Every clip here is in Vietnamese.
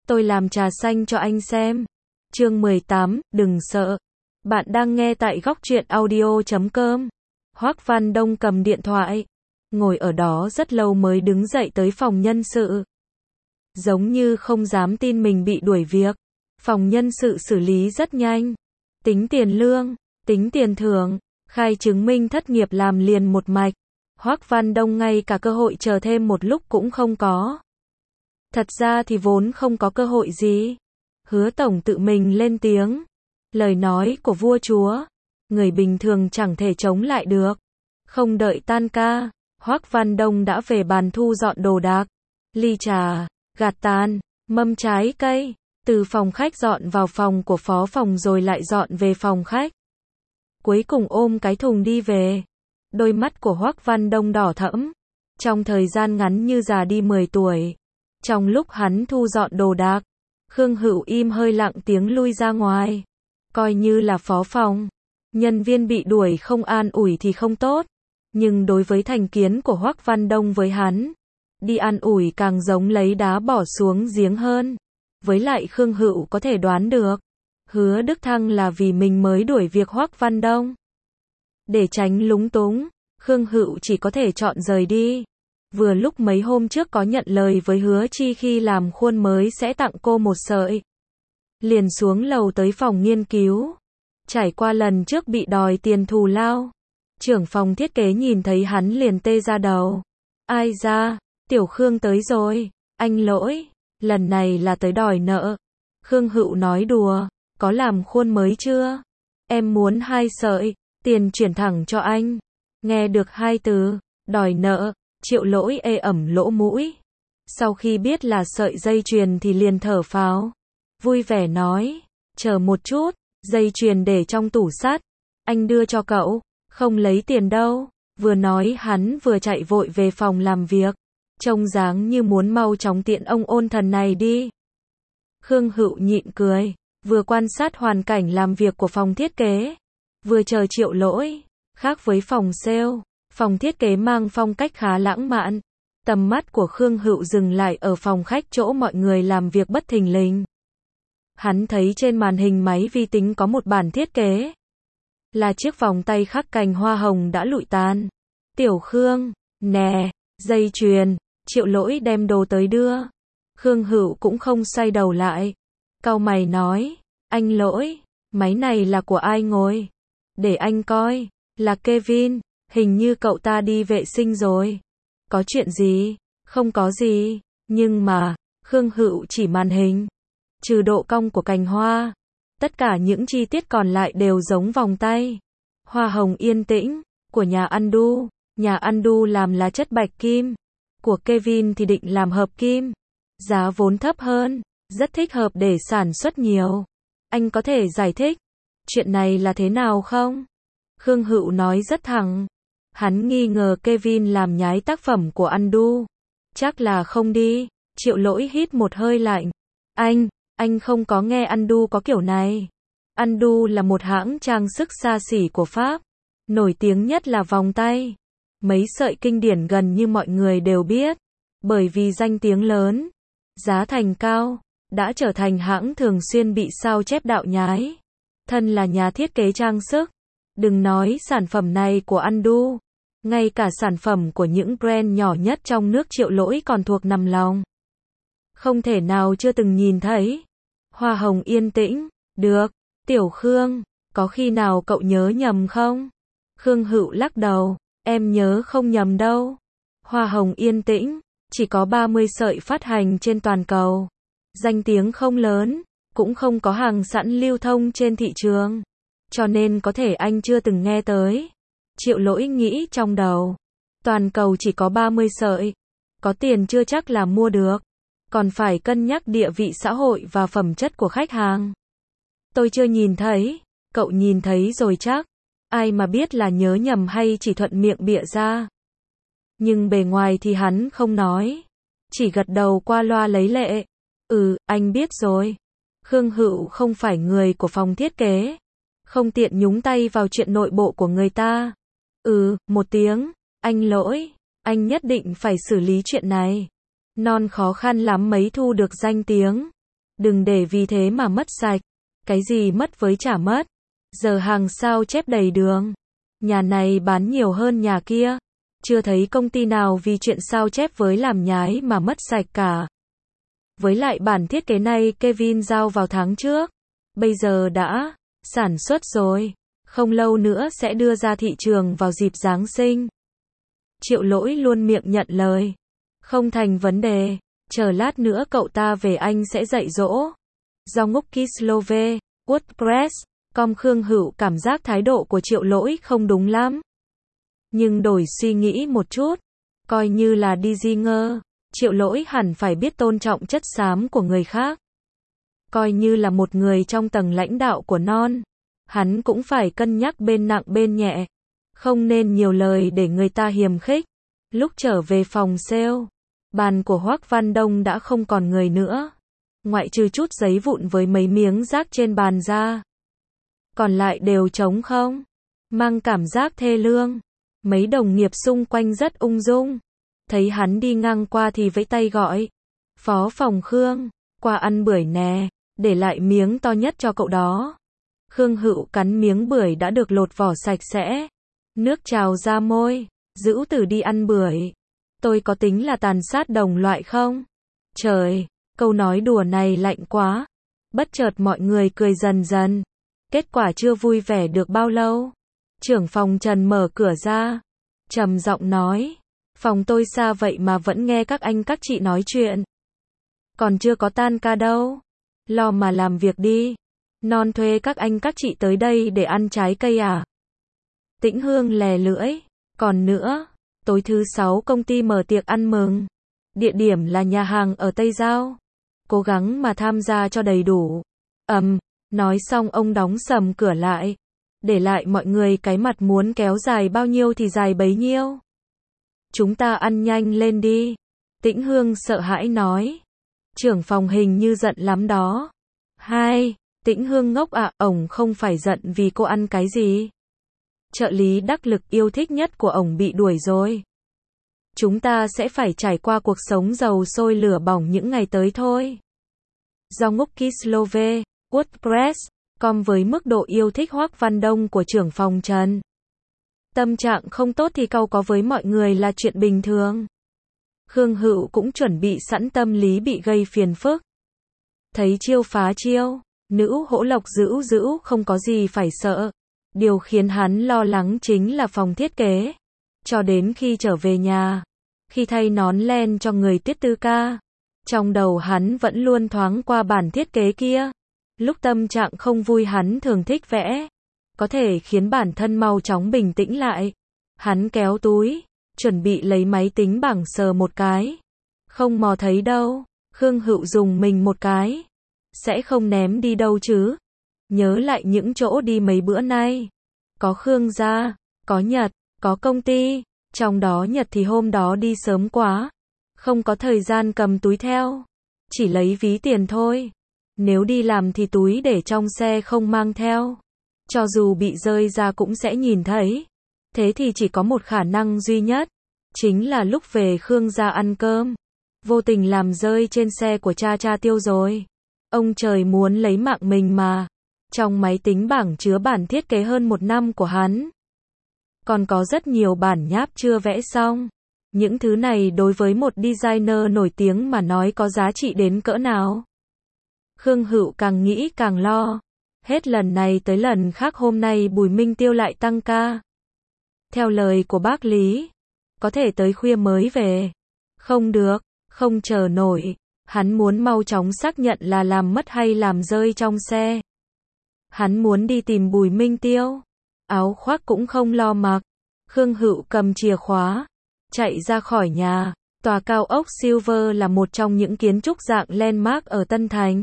Tôi làm trà xanh cho anh xem. Chương 18, đừng sợ. Bạn đang nghe tại góc truyện audio.com. Hoắc Văn Đông cầm điện thoại, ngồi ở đó rất lâu mới đứng dậy tới phòng nhân sự. Giống như không dám tin mình bị đuổi việc. Phòng nhân sự xử lý rất nhanh. Tính tiền lương, tính tiền thưởng, khai chứng minh thất nghiệp làm liền một mạch. Hoắc Văn Đông ngay cả cơ hội chờ thêm một lúc cũng không có. Thật ra thì vốn không có cơ hội gì. Hứa tổng tự mình lên tiếng. Lời nói của vua chúa, người bình thường chẳng thể chống lại được. Không đợi tan ca, Hoắc Văn Đông đã về bàn thu dọn đồ đạc. Ly trà, gạt tàn, mâm trái cây, từ phòng khách dọn vào phòng của phó phòng rồi lại dọn về phòng khách. Cuối cùng ôm cái thùng đi về. Đôi mắt của Hoắc Văn Đông đỏ thẫm. Trong thời gian ngắn như già đi 10 tuổi. Trong lúc hắn thu dọn đồ đạc, Khương Hữu im hơi lặng tiếng lui ra ngoài. Coi như là phó phòng, nhân viên bị đuổi không an ủi thì không tốt. Nhưng đối với thành kiến của Hoắc Văn Đông với hắn, đi an ủi càng giống lấy đá bỏ xuống giếng hơn. Với lại Khương Hữu có thể đoán được, Hứa Đức Thăng là vì mình mới đuổi việc Hoắc Văn Đông. Để tránh lúng túng, Khương Hữu chỉ có thể chọn rời đi. Vừa lúc mấy hôm trước có nhận lời với Hứa Chi khi làm khuôn mới sẽ tặng cô một sợi. Liền xuống lầu tới phòng nghiên cứu. Trải qua lần trước bị đòi tiền thù lao, trưởng phòng thiết kế nhìn thấy hắn liền tê ra đầu. Ai ra, Tiểu Khương tới rồi, anh lỗi, lần này là tới đòi nợ. Khương Hữu nói đùa, có làm khuôn mới chưa? Em muốn 2 sợi, tiền chuyển thẳng cho anh. Nghe được 2 từ, đòi nợ, Triệu Lỗi ê ẩm lỗ mũi. Sau khi biết là sợi dây chuyền thì liền thở phào. Vui vẻ nói, chờ một chút, dây chuyền để trong tủ sắt. Anh đưa cho cậu, không lấy tiền đâu. Vừa nói hắn vừa chạy vội về phòng làm việc. Trông dáng như muốn mau chóng tiện ông ôn thần này đi. Khương Hữu nhịn cười, vừa quan sát hoàn cảnh làm việc của phòng thiết kế, vừa chờ Triệu Lỗi. Khác với phòng sale, phòng thiết kế mang phong cách khá lãng mạn. Tầm mắt của Khương Hữu dừng lại ở phòng khách chỗ mọi người làm việc bất thình lình. Hắn thấy trên màn hình máy vi tính có một bản thiết kế. Là chiếc vòng tay khắc cành hoa hồng đã lụi tàn. Tiểu Khương, nè, dây chuyền. Triệu Lỗi đem đồ tới đưa. Khương Hữu cũng không xoay đầu lại. Cau mày nói, anh Lỗi, máy này là của ai ngồi? Để anh coi, là Kevin, hình như cậu ta đi vệ sinh rồi. Có chuyện gì? Không có gì, nhưng mà, Khương Hữu chỉ màn hình. Trừ độ cong của cành hoa, tất cả những chi tiết còn lại đều giống vòng tay. Hoa hồng yên tĩnh, của nhà Andu làm là chất bạch kim. Của Kevin thì định làm hợp kim. Giá vốn thấp hơn, rất thích hợp để sản xuất nhiều. Anh có thể giải thích, chuyện này là thế nào không? Khương Hữu nói rất thẳng. Hắn nghi ngờ Kevin làm nhái tác phẩm của Andu. Chắc là không đi. Triệu Lỗi hít một hơi lạnh. Anh không có nghe Andu có kiểu này. Andu là một hãng trang sức xa xỉ của Pháp. Nổi tiếng nhất là vòng tay. Mấy sợi kinh điển gần như mọi người đều biết. Bởi vì danh tiếng lớn, giá thành cao, đã trở thành hãng thường xuyên bị sao chép đạo nhái. Thân là nhà thiết kế trang sức, đừng nói sản phẩm này của Andu, ngay cả sản phẩm của những brand nhỏ nhất trong nước Triệu Lỗi còn thuộc nằm lòng. Không thể nào chưa từng nhìn thấy. Hoa hồng yên tĩnh, được, Tiểu Khương, có khi nào cậu nhớ nhầm không? Khương Hữu lắc đầu, em nhớ không nhầm đâu. Hoa hồng yên tĩnh, chỉ có 30 sợi phát hành trên toàn cầu. Danh tiếng không lớn, cũng không có hàng sẵn lưu thông trên thị trường. Cho nên có thể anh chưa từng nghe tới. Triệu Lỗi nghĩ trong đầu. Toàn cầu chỉ có 30 sợi. Có tiền chưa chắc là mua được. Còn phải cân nhắc địa vị xã hội và phẩm chất của khách hàng. Tôi chưa nhìn thấy. Cậu nhìn thấy rồi chắc. Ai mà biết là nhớ nhầm hay chỉ thuận miệng bịa ra. Nhưng bề ngoài thì hắn không nói. Chỉ gật đầu qua loa lấy lệ. Anh biết rồi. Khương Hữu không phải người của phòng thiết kế. Không tiện nhúng tay vào chuyện nội bộ của người ta. Một tiếng. Anh Lỗi, anh nhất định phải xử lý chuyện này. Non khó khăn lắm mới thu được danh tiếng. Đừng để vì thế mà mất sạch. Cái gì mất với chả mất. Giờ hàng sao chép đầy đường. Nhà này bán nhiều hơn nhà kia. Chưa thấy công ty nào vì chuyện sao chép với làm nhái mà mất sạch cả. Với lại bản thiết kế này Kevin giao vào tháng trước. Bây giờ đã sản xuất rồi. Không lâu nữa sẽ đưa ra thị trường vào dịp Giáng sinh. Triệu Lỗi luôn miệng nhận lời. Không thành vấn đề. Chờ lát nữa cậu ta về anh sẽ dạy dỗ. Do ngốc Kislove, WordPress, Khương Hữu cảm giác thái độ của Triệu Lỗi không đúng lắm. Nhưng đổi suy nghĩ một chút. Coi như là designer, Triệu Lỗi hẳn phải biết tôn trọng chất xám của người khác. Coi như là một người trong tầng lãnh đạo của Non. Hắn cũng phải cân nhắc bên nặng bên nhẹ. Không nên nhiều lời để người ta hiềm khích. Lúc trở về phòng sale, bàn của Hoắc Văn Đông đã không còn người nữa. Ngoại trừ chút giấy vụn với mấy miếng rác trên bàn ra. Còn lại đều trống không. Mang cảm giác thê lương. Mấy đồng nghiệp xung quanh rất ung dung. Thấy hắn đi ngang qua thì vẫy tay gọi. Phó phòng Khương, qua ăn bưởi nè, để lại miếng to nhất cho cậu đó. Khương Hữu cắn miếng bưởi đã được lột vỏ sạch sẽ. Nước trào ra môi, Dữu Tử đi ăn bưởi. Tôi có tính là tàn sát đồng loại không? Trời, câu nói đùa này lạnh quá. Bất chợt mọi người cười dần dần. Kết quả chưa vui vẻ được bao lâu. Trưởng phòng Trần mở cửa ra. Trầm giọng nói. Phòng tôi xa vậy mà vẫn nghe các anh các chị nói chuyện. Còn chưa có tan ca đâu. Lo mà làm việc đi. Non thuê các anh các chị tới đây để ăn trái cây à? Tĩnh Hương lè lưỡi. Còn nữa, tối thứ 6 công ty mở tiệc ăn mừng. Địa điểm là nhà hàng ở Tây Giao. Cố gắng mà tham gia cho đầy đủ. Nói xong ông đóng sầm cửa lại. Để lại mọi người cái mặt muốn kéo dài bao nhiêu thì dài bấy nhiêu. Chúng ta ăn nhanh lên đi. Tĩnh Hương sợ hãi nói. Trưởng phòng hình như giận lắm đó. Tĩnh Hương ngốc ạ, ổng không phải giận vì cô ăn cái gì. Trợ lý đắc lực yêu thích nhất của ổng bị đuổi rồi. Chúng ta sẽ phải trải qua cuộc sống dầu sôi lửa bỏng những ngày tới thôi. Do ngốc Kislove, WordPress, với mức độ yêu thích Hoắc Văn Đông của trưởng phòng Trần. Tâm trạng không tốt thì cau có với mọi người là chuyện bình thường. Khương Hữu cũng chuẩn bị sẵn tâm lý bị gây phiền phức. Thấy chiêu phá chiêu, nữ hỗ lộc Dữu không có gì phải sợ. Điều khiến hắn lo lắng chính là phòng thiết kế. Cho đến khi trở về nhà, khi thay nón len cho người Tiết Tư ca, trong đầu hắn vẫn luôn thoáng qua bản thiết kế kia. Lúc tâm trạng không vui hắn thường thích vẽ, có thể khiến bản thân mau chóng bình tĩnh lại. Hắn kéo túi, chuẩn bị lấy máy tính bảng sờ một cái. Không mò thấy đâu. Khương Hữu dùng mình một cái. Sẽ không ném đi đâu chứ. Nhớ lại những chỗ đi mấy bữa nay. Có Khương gia, có Nhật, có công ty. Trong đó Nhật thì hôm đó đi sớm quá. Không có thời gian cầm túi theo. Chỉ lấy ví tiền thôi. Nếu đi làm thì túi để trong xe không mang theo. Cho dù bị rơi ra cũng sẽ nhìn thấy. Thế thì chỉ có một khả năng duy nhất. Chính là lúc về Khương gia ăn cơm. Vô tình làm rơi trên xe của cha Tiêu rồi. Ông trời muốn lấy mạng mình mà. Trong máy tính bảng chứa bản thiết kế hơn 1 năm của hắn. Còn có rất nhiều bản nháp chưa vẽ xong. Những thứ này đối với một designer nổi tiếng mà nói có giá trị đến cỡ nào. Khương Hữu càng nghĩ càng lo. Hết lần này tới lần khác hôm nay Bùi Minh Tiêu lại tăng ca. Theo lời của bác Lý, có thể tới khuya mới về. Không được, không chờ nổi. Hắn muốn mau chóng xác nhận là làm mất hay làm rơi trong xe. Hắn muốn đi tìm Bùi Minh Tiêu. Áo khoác cũng không lo mặc. Khương Hữu cầm chìa khóa, chạy ra khỏi nhà. Tòa cao ốc Silver là một trong những kiến trúc dạng landmark ở Tân Thành.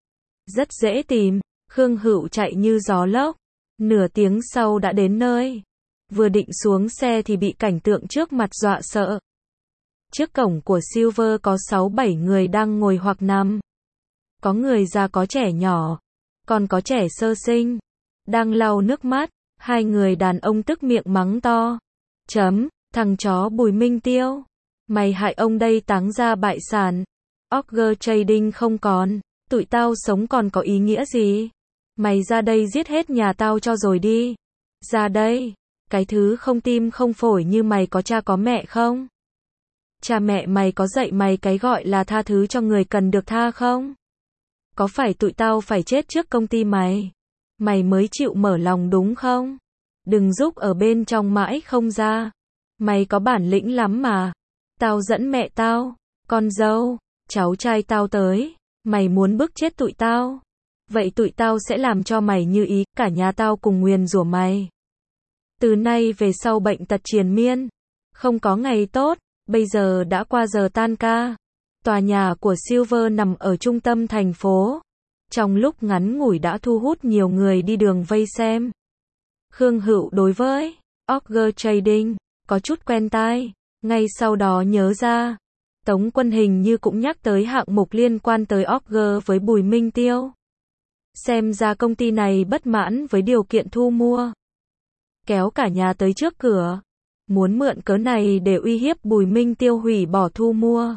Rất dễ tìm. Khương Hữu chạy như gió lốc. Nửa tiếng sau đã đến nơi. Vừa định xuống xe thì bị cảnh tượng trước mặt dọa sợ. Trước cổng của Silver có 6-7 người đang ngồi hoặc nằm. Có người già có trẻ nhỏ. Còn có trẻ sơ sinh. Đang lau nước mắt. 2 người đàn ông tức miệng mắng to. Thằng chó Bùi Minh Tiêu. Mày hại ông đây táng ra bại sản. Ogre Trading không còn. Tụi tao sống còn có ý nghĩa gì? Mày ra đây giết hết nhà tao cho rồi đi. Ra đây. Cái thứ không tim không phổi như mày có cha có mẹ không? Cha mẹ mày có dạy mày cái gọi là tha thứ cho người cần được tha không? Có phải tụi tao phải chết trước công ty mày? Mày mới chịu mở lòng đúng không? Đừng giúp ở bên trong mãi không ra. Mày có bản lĩnh lắm mà. Tao dẫn mẹ tao, con dâu, cháu trai tao tới. Mày muốn bức chết tụi tao? Vậy tụi tao sẽ làm cho mày như ý, cả nhà tao cùng nguyền rủa mày. Từ nay về sau bệnh tật triền miên. Không có ngày tốt, bây giờ đã qua giờ tan ca. Tòa nhà của Silver nằm ở trung tâm thành phố. Trong lúc ngắn ngủi đã thu hút nhiều người đi đường vây xem. Khương Hữu đối với Ogre Trading có chút quen tai, ngay sau đó nhớ ra, Tống Quân hình như cũng nhắc tới hạng mục liên quan tới Ogre với Bùi Minh Tiêu. Xem ra công ty này bất mãn với điều kiện thu mua. Kéo cả nhà tới trước cửa, muốn mượn cớ này để uy hiếp Bùi Minh Tiêu hủy bỏ thu mua.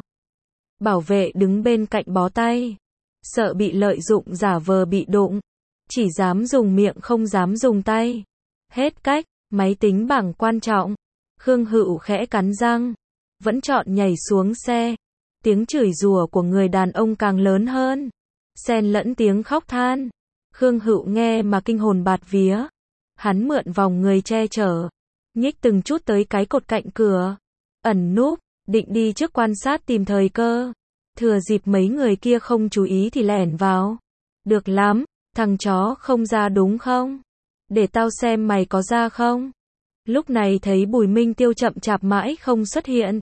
Bảo vệ đứng bên cạnh bó tay, sợ bị lợi dụng giả vờ bị đụng, chỉ dám dùng miệng không dám dùng tay. Hết cách, máy tính bảng quan trọng. Khương Hữu khẽ cắn răng, vẫn chọn nhảy xuống xe. Tiếng chửi rủa của người đàn ông càng lớn hơn, xen lẫn tiếng khóc than. Khương Hữu nghe mà kinh hồn bạt vía. Hắn mượn vòng người che chở, nhích từng chút tới cái cột cạnh cửa, ẩn núp, định đi trước quan sát tìm thời cơ. Thừa dịp mấy người kia không chú ý thì lẻn vào. Được lắm, thằng chó không ra đúng không? Để tao xem mày có ra không? Lúc này thấy Bùi Minh Tiêu chậm chạp mãi không xuất hiện.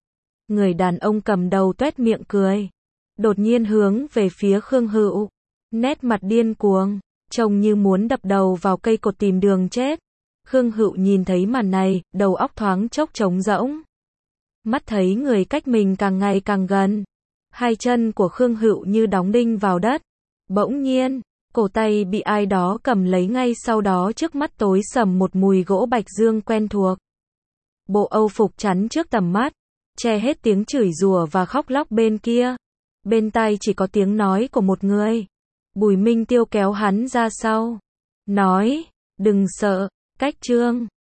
Người đàn ông cầm đầu tuét miệng cười. Đột nhiên hướng về phía Khương Hữu. Nét mặt điên cuồng, trông như muốn đập đầu vào cây cột tìm đường chết. Khương Hữu nhìn thấy màn này, đầu óc thoáng chốc trống rỗng. Mắt thấy người cách mình càng ngày càng gần. Hai chân của Khương Hữu như đóng đinh vào đất. Bỗng nhiên, cổ tay bị ai đó cầm lấy, ngay sau đó trước mắt tối sầm một mùi gỗ bạch dương quen thuộc. Bộ âu phục chắn trước tầm mắt, che hết tiếng chửi rủa và khóc lóc bên kia. Bên tai chỉ có tiếng nói của một người. Bùi Minh Tiêu kéo hắn ra sau, nói, đừng sợ, cách Trương.